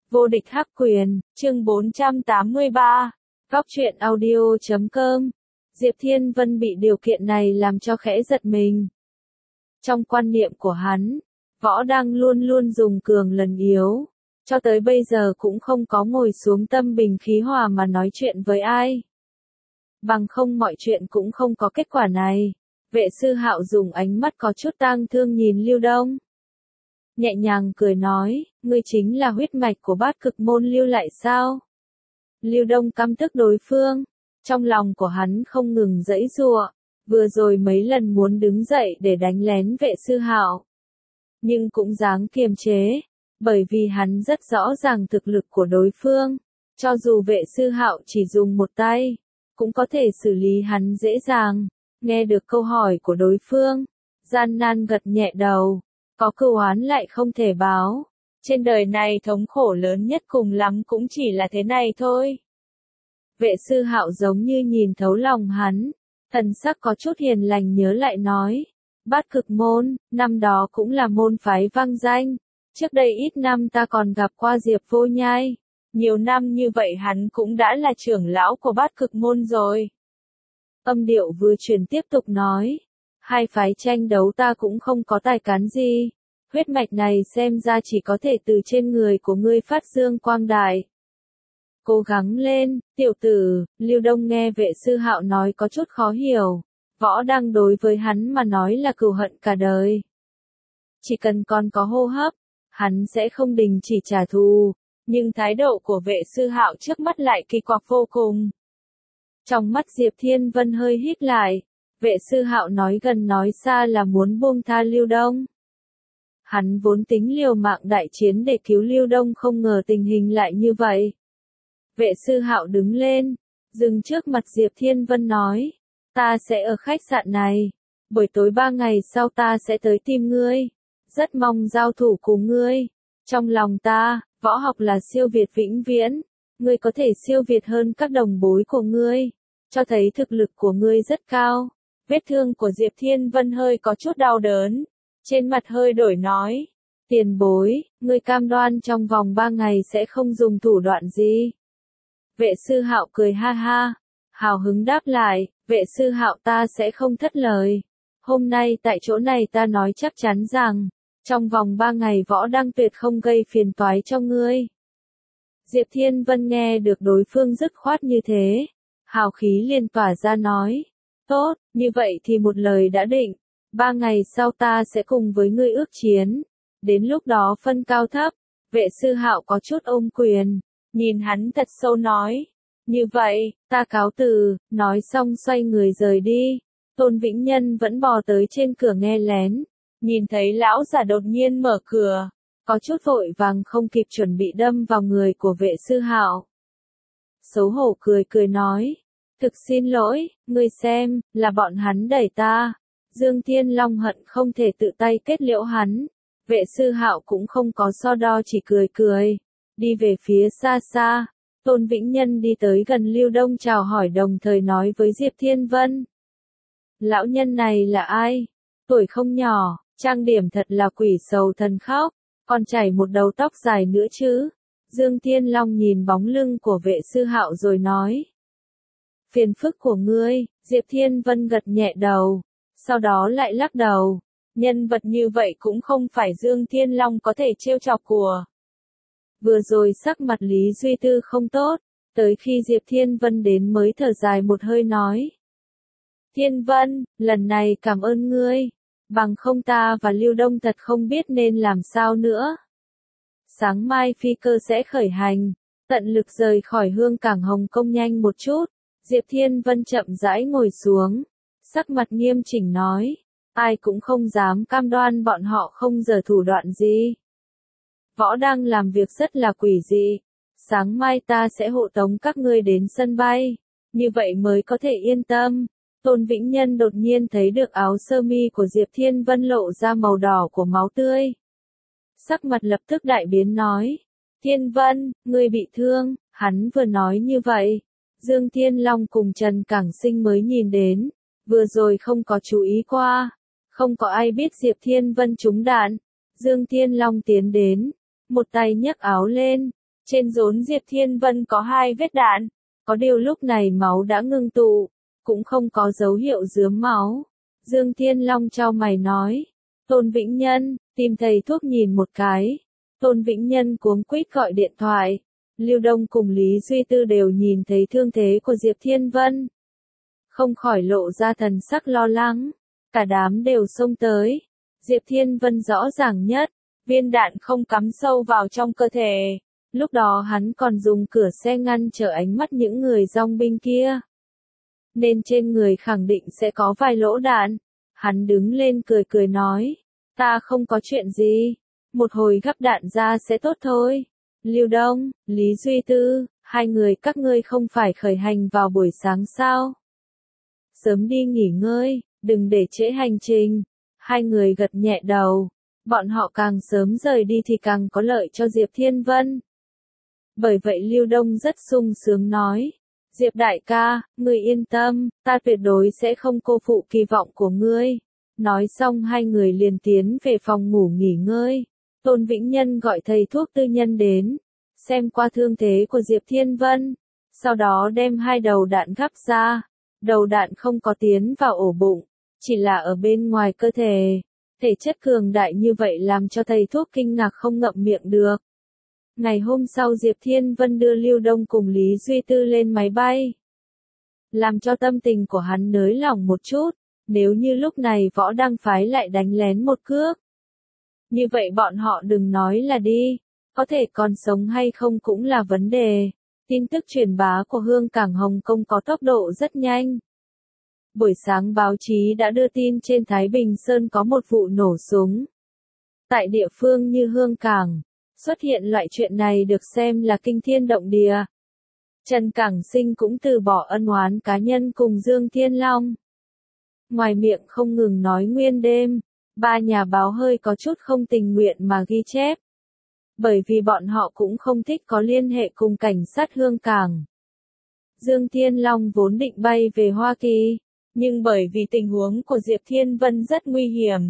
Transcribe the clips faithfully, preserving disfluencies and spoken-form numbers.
Vô địch hắc quyền, chương bốn trăm tám mươi ba. Góc truyện audio chấm com. Diệp Thiên Vân bị điều kiện này làm cho khẽ giật mình. Trong quan niệm của hắn, Võ Đăng luôn luôn dùng cường lần yếu, cho tới bây giờ cũng không có ngồi xuống tâm bình khí hòa mà nói chuyện với ai. Bằng không mọi chuyện cũng không có kết quả này. Vệ sư Hạo dùng ánh mắt có chút tang thương nhìn Lưu Đông. Nhẹ nhàng cười nói, ngươi chính là huyết mạch của bát cực môn lưu lại sao? Lưu Đông căm tức đối phương, trong lòng của hắn không ngừng giãy giụa, vừa rồi mấy lần muốn đứng dậy để đánh lén vệ sư Hạo, nhưng cũng dáng kiềm chế, bởi vì hắn rất rõ ràng thực lực của đối phương, cho dù vệ sư Hạo chỉ dùng một tay, cũng có thể xử lý hắn dễ dàng. Nghe được câu hỏi của đối phương, gian nan gật nhẹ đầu. Có cừu oán lại không thể báo. Trên đời này thống khổ lớn nhất cùng lắm cũng chỉ là thế này thôi. Vệ sư Hạo giống như nhìn thấu lòng hắn, thần sắc có chút hiền lành nhớ lại nói. Bát cực môn, năm đó cũng là môn phái vang danh. Trước đây ít năm ta còn gặp qua Diệp Vô Nhai. Nhiều năm như vậy hắn cũng đã là trưởng lão của bát cực môn rồi. Âm điệu vừa truyền tiếp tục nói. Hai phái tranh đấu ta cũng không có tài cán gì. Huyết mạch này xem ra chỉ có thể từ trên người của ngươi phát dương quang đại. Cố gắng lên, tiểu tử. Lưu Đông nghe vệ sư Hạo nói có chút khó hiểu. Võ Đăng đối với hắn mà nói là cừu hận cả đời. Chỉ cần còn có hô hấp, hắn sẽ không đình chỉ trả thù. Nhưng thái độ của vệ sư Hạo trước mắt lại kỳ quặc vô cùng. Trong mắt Diệp Thiên Vân hơi hít lại. Vệ sư Hạo nói gần nói xa là muốn buông tha Lưu Đông. Hắn vốn tính liều mạng đại chiến để cứu Lưu Đông, không ngờ tình hình lại như vậy. Vệ sư Hạo đứng lên, dừng trước mặt Diệp Thiên Vân nói, ta sẽ ở khách sạn này, buổi tối ba ngày sau ta sẽ tới tìm ngươi, rất mong giao thủ cùng ngươi. Trong lòng ta, võ học là siêu việt vĩnh viễn, ngươi có thể siêu việt hơn các đồng bối của ngươi, cho thấy thực lực của ngươi rất cao. Vết thương của Diệp Thiên Vân hơi có chút đau đớn, trên mặt hơi đổi nói, tiền bối, ngươi cam đoan trong vòng ba ngày sẽ không dùng thủ đoạn gì. Vệ sư Hạo cười ha ha, hào hứng đáp lại, vệ sư Hạo ta sẽ không thất lời. Hôm nay tại chỗ này ta nói chắc chắn rằng, trong vòng ba ngày Võ Đăng tuyệt không gây phiền toái cho ngươi. Diệp Thiên Vân nghe được đối phương dứt khoát như thế, hào khí liền tỏa ra nói, tốt, như vậy thì một lời đã định, ba ngày sau ta sẽ cùng với ngươi ước chiến, đến lúc đó phân cao thấp. Vệ sư Hạo có chút ôm quyền, nhìn hắn thật sâu nói, như vậy, ta cáo từ, nói xong xoay người rời đi. Tôn Vĩnh Nhân vẫn bò tới trên cửa nghe lén, nhìn thấy lão giả đột nhiên mở cửa, có chút vội vàng không kịp chuẩn bị đâm vào người của vệ sư Hạo. Xấu hổ cười cười nói, thực xin lỗi, ngươi xem, là bọn hắn đẩy ta. Dương Thiên Long hận không thể tự tay kết liễu hắn. Vệ sư Hạo cũng không có so đo, chỉ cười cười, đi về phía xa xa. Tôn Vĩnh Nhân đi tới gần Lưu Đông chào hỏi, đồng thời nói với Diệp Thiên Vân. Lão nhân này là ai? Tuổi không nhỏ, trang điểm thật là quỷ sầu thần khóc, còn chảy một đầu tóc dài nữa chứ. Dương Thiên Long nhìn bóng lưng của vệ sư Hạo rồi nói. Phiền phức của ngươi. Diệp Thiên Vân gật nhẹ đầu, sau đó lại lắc đầu. Nhân vật như vậy cũng không phải Dương Thiên Long có thể trêu chọc của. Vừa rồi sắc mặt Lý Duy Tư không tốt, tới khi Diệp Thiên Vân đến mới thở dài một hơi nói. Thiên Vân, lần này cảm ơn ngươi, bằng không ta và Lưu Đông thật không biết nên làm sao nữa. Sáng mai phi cơ sẽ khởi hành, tận lực rời khỏi Hương Cảng Hồng Kông nhanh một chút. Diệp Thiên Vân chậm rãi ngồi xuống, sắc mặt nghiêm chỉnh nói, ai cũng không dám cam đoan bọn họ không giở thủ đoạn gì. Võ Đăng làm việc rất là quỷ dị, sáng mai ta sẽ hộ tống các ngươi đến sân bay, như vậy mới có thể yên tâm. Tôn Vĩnh Nhân đột nhiên thấy được áo sơ mi của Diệp Thiên Vân lộ ra màu đỏ của máu tươi. Sắc mặt lập tức đại biến nói, Thiên Vân, ngươi bị thương. Hắn vừa nói như vậy, Dương Thiên Long cùng Trần Cảng Sinh mới nhìn đến, vừa rồi không có chú ý qua, không có ai biết Diệp Thiên Vân trúng đạn. Dương Thiên Long tiến đến, một tay nhấc áo lên, Trên rốn Diệp Thiên Vân có hai vết đạn, có điều lúc này máu đã ngưng tụ, cũng không có dấu hiệu rướm máu. Dương Thiên Long chau mày nói, Tôn Vĩnh Nhân, tìm thầy thuốc nhìn một cái. Tôn Vĩnh Nhân cuống quýt gọi điện thoại. Lưu Đông cùng Lý Duy Tư đều nhìn thấy thương thế của Diệp Thiên Vân. Không khỏi lộ ra thần sắc lo lắng. Cả đám đều xông tới. Diệp Thiên Vân rõ ràng nhất, viên đạn không cắm sâu vào trong cơ thể. Lúc đó hắn còn dùng cửa xe ngăn trở ánh mắt những người dòng binh kia. Nên trên người khẳng định sẽ có vài lỗ đạn. Hắn đứng lên cười cười nói, ta không có chuyện gì, một hồi gắp đạn ra sẽ tốt thôi. Lưu Đông, Lý Duy Tư, hai người các ngươi không phải khởi hành vào buổi sáng sao? Sớm đi nghỉ ngơi, đừng để trễ hành trình. Hai người gật nhẹ đầu, bọn họ càng sớm rời đi thì càng có lợi cho Diệp Thiên Vân. Bởi vậy Lưu Đông rất sung sướng nói, Diệp đại ca, ngươi yên tâm, ta tuyệt đối sẽ không cô phụ kỳ vọng của ngươi. Nói xong hai người liền tiến về phòng ngủ nghỉ ngơi. Tôn Vĩnh Nhân gọi thầy thuốc tư nhân đến, xem qua thương thế của Diệp Thiên Vân, sau đó đem hai đầu đạn gắp ra. Đầu đạn không có tiến vào ổ bụng, chỉ là ở bên ngoài cơ thể. Thể chất cường đại như vậy làm cho thầy thuốc kinh ngạc không ngậm miệng được. Ngày hôm sau Diệp Thiên Vân đưa Lưu Đông cùng Lý Duy Tư lên máy bay, làm cho tâm tình của hắn nới lỏng một chút. Nếu như lúc này Võ Đăng phái lại đánh lén một cước, như vậy bọn họ đừng nói là đi, có thể còn sống hay không cũng là vấn đề. Tin tức truyền bá của Hương Cảng Hồng Kông có tốc độ rất nhanh. Buổi sáng báo chí đã đưa tin trên Thái Bình Sơn có một vụ nổ súng. Tại địa phương như Hương Cảng, xuất hiện loại chuyện này được xem là kinh thiên động địa. Trần Cảng Sinh cũng từ bỏ ân oán cá nhân cùng Dương Thiên Long. Ngoài miệng không ngừng nói nguyên đêm, ba nhà báo hơi có chút không tình nguyện mà ghi chép. Bởi vì bọn họ cũng không thích có liên hệ cùng cảnh sát Hương Cảng. Dương Thiên Long vốn định bay về Hoa Kỳ, nhưng bởi vì tình huống của Diệp Thiên Vân rất nguy hiểm,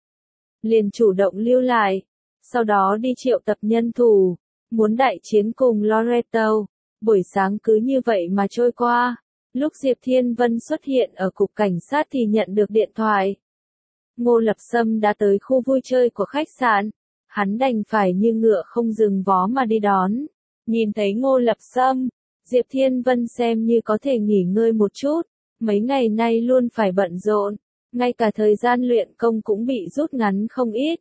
liền chủ động lưu lại, sau đó đi triệu tập nhân thủ, muốn đại chiến cùng Loreto. Buổi sáng cứ như vậy mà trôi qua. Lúc Diệp Thiên Vân xuất hiện ở cục cảnh sát thì nhận được điện thoại. Ngô Lập Sâm đã tới khu vui chơi của khách sạn. Hắn đành phải như ngựa không dừng vó mà đi đón. Nhìn thấy Ngô Lập Sâm, Diệp Thiên Vân xem như có thể nghỉ ngơi một chút. Mấy ngày nay luôn phải bận rộn, ngay cả thời gian luyện công cũng bị rút ngắn không ít.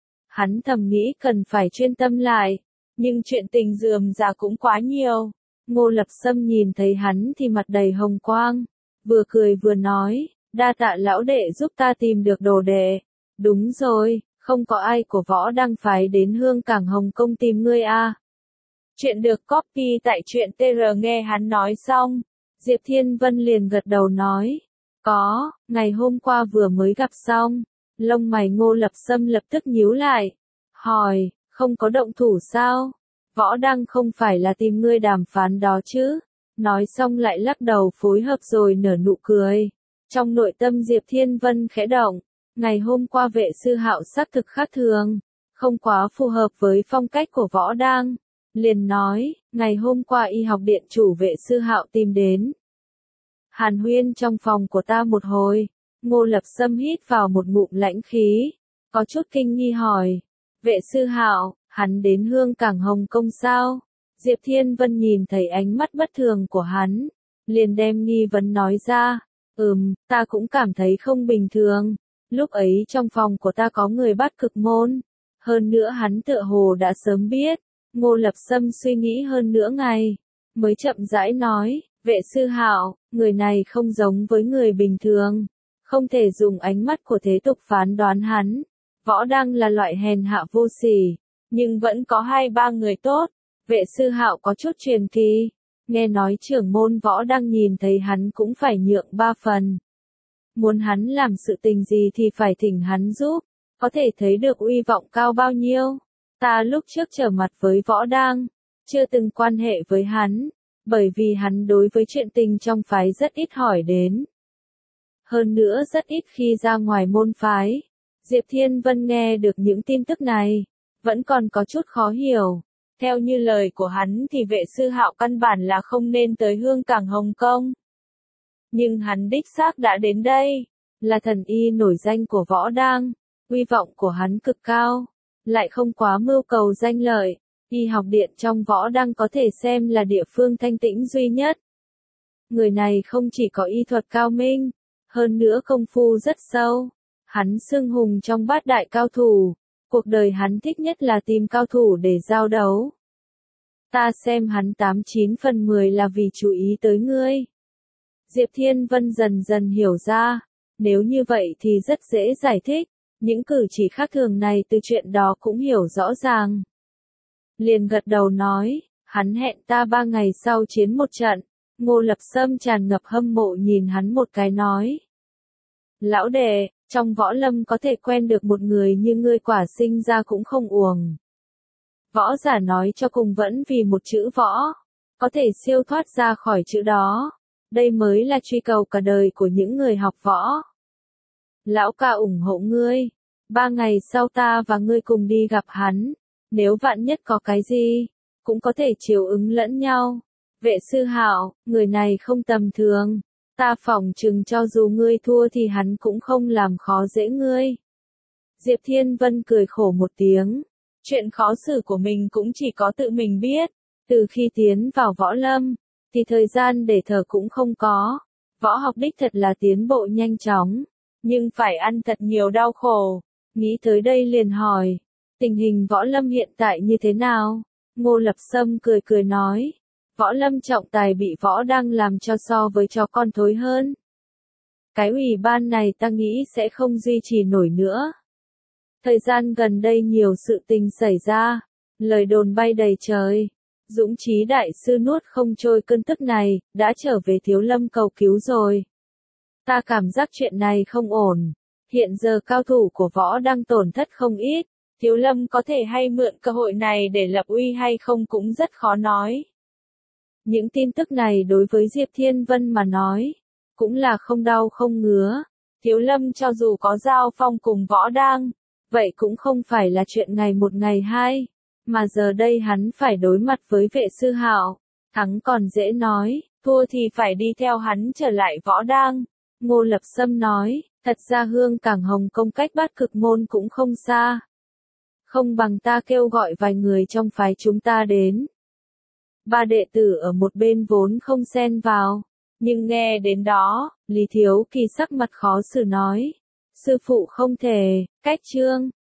Hắn thầm nghĩ cần phải chuyên tâm lại, nhưng chuyện tình rườm rà cũng quá nhiều. Ngô Lập Sâm nhìn thấy hắn thì mặt đầy hồng quang, vừa cười vừa nói, đa tạ lão đệ giúp ta tìm được đồ đệ. Đúng rồi, không có ai của Võ Đăng phái đến Hương Cảng Hồng Kông tìm ngươi à. Chuyện được copy tại truyện tê rờ. Nghe hắn nói xong, Diệp Thiên Vân liền gật đầu nói, có, ngày hôm qua vừa mới gặp xong. Lông mày Ngô Lập Sâm lập tức nhíu lại, hỏi, không có động thủ sao? Võ Đăng không phải là tìm ngươi đàm phán đó chứ? Nói xong lại lắc đầu phối hợp rồi nở nụ cười. Trong nội tâm Diệp Thiên Vân khẽ động, ngày hôm qua vệ sư Hạo xác thực khác thường, không quá phù hợp với phong cách của Võ Đăng. Liền nói, ngày hôm qua y học điện chủ vệ sư Hạo tìm đến. Hàn huyên trong phòng của ta một hồi. Ngô Lập Sâm hít vào một ngụm lãnh khí, có chút kinh nghi hỏi, vệ sư Hạo, hắn đến Hương Cảng Hồng Kông sao? Diệp Thiên Vân nhìn thấy ánh mắt bất thường của hắn, liền đem nghi vấn nói ra, ừm, ta cũng cảm thấy không bình thường, lúc ấy trong phòng của ta có người bắt cực môn, hơn nữa hắn tựa hồ đã sớm biết. Ngô Lập Sâm suy nghĩ hơn nửa ngày, mới chậm rãi nói, vệ sư Hạo, người này không giống với người bình thường. Không thể dùng ánh mắt của thế tục phán đoán hắn. Võ Đăng là loại hèn hạ vô sỉ, nhưng vẫn có hai ba người tốt. Vệ sư Hạo có chút truyền kỳ. Nghe nói trưởng môn Võ Đăng nhìn thấy hắn cũng phải nhượng ba phần. Muốn hắn làm sự tình gì thì phải thỉnh hắn giúp. Có thể thấy được uy vọng cao bao nhiêu. Ta lúc trước trở mặt với Võ Đăng, chưa từng quan hệ với hắn, bởi vì hắn đối với chuyện tình trong phái rất ít hỏi đến. Hơn nữa rất ít khi ra ngoài môn phái. Diệp Thiên Vân nghe được những tin tức này, vẫn còn có chút khó hiểu. Theo như lời của hắn thì vệ sư Hạo căn bản là không nên tới Hương Cảng Hồng Kông. Nhưng hắn đích xác đã đến đây, là thần y nổi danh của võ đang, uy vọng của hắn cực cao, lại không quá mưu cầu danh lợi, y học điện trong võ đang có thể xem là địa phương thanh tĩnh duy nhất. Người này không chỉ có y thuật cao minh, hơn nữa công phu rất sâu, hắn xưng hùng trong bát đại cao thủ, cuộc đời hắn thích nhất là tìm cao thủ để giao đấu. Ta xem hắn tám chín phần mười là vì chú ý tới ngươi. Diệp Thiên Vân dần dần hiểu ra, nếu như vậy thì rất dễ giải thích, những cử chỉ khác thường này từ chuyện đó cũng hiểu rõ ràng. Liền gật đầu nói, hắn hẹn ta ba ngày sau chiến một trận. Ngô Lập Sâm tràn ngập hâm mộ nhìn hắn một cái nói. Lão đệ, trong võ lâm có thể quen được một người như ngươi quả sinh ra cũng không uổng. Võ giả nói cho cùng vẫn vì một chữ võ, có thể siêu thoát ra khỏi chữ đó. Đây mới là truy cầu cả đời của những người học võ. Lão ca ủng hộ ngươi, ba ngày sau ta và ngươi cùng đi gặp hắn, nếu vạn nhất có cái gì, cũng có thể chiều ứng lẫn nhau. Vệ sư Hạo, người này không tầm thường, ta phỏng chừng cho dù ngươi thua thì hắn cũng không làm khó dễ ngươi. Diệp Thiên Vân cười khổ một tiếng, chuyện khó xử của mình cũng chỉ có tự mình biết, từ khi tiến vào võ lâm, thì thời gian để thở cũng không có, võ học đích thật là tiến bộ nhanh chóng, nhưng phải ăn thật nhiều đau khổ, nghĩ tới đây liền hỏi, tình hình võ lâm hiện tại như thế nào? Ngô Lập Sâm cười cười nói. Võ lâm trọng tài bị võ đang làm cho so với chó con thối hơn. Cái ủy ban này ta nghĩ sẽ không duy trì nổi nữa. Thời gian gần đây nhiều sự tình xảy ra, lời đồn bay đầy trời. Dũng Chí đại sư nuốt không trôi cơn tức này, đã trở về Thiếu Lâm cầu cứu rồi. Ta cảm giác chuyện này không ổn. Hiện giờ cao thủ của võ đang tổn thất không ít. Thiếu Lâm có thể hay mượn cơ hội này để lập uy hay không cũng rất khó nói. Những tin tức này đối với Diệp Thiên Vân mà nói, cũng là không đau không ngứa. Thiếu Lâm cho dù có giao phong cùng võ đang, vậy cũng không phải là chuyện ngày một ngày hai, mà giờ đây hắn phải đối mặt với vệ sư Hạo, thắng còn dễ nói, thua thì phải đi theo hắn trở lại võ đang. Ngô Lập Sâm nói, thật ra Hương Cảng Hồng Kông cách Bát Cực Môn cũng không xa. Không bằng ta kêu gọi vài người trong phái chúng ta đến. Ba đệ tử ở một bên vốn không xen vào, nhưng nghe đến đó, Lý Thiếu Kỳ sắc mặt khó xử nói. Sư phụ không thể, cách trương,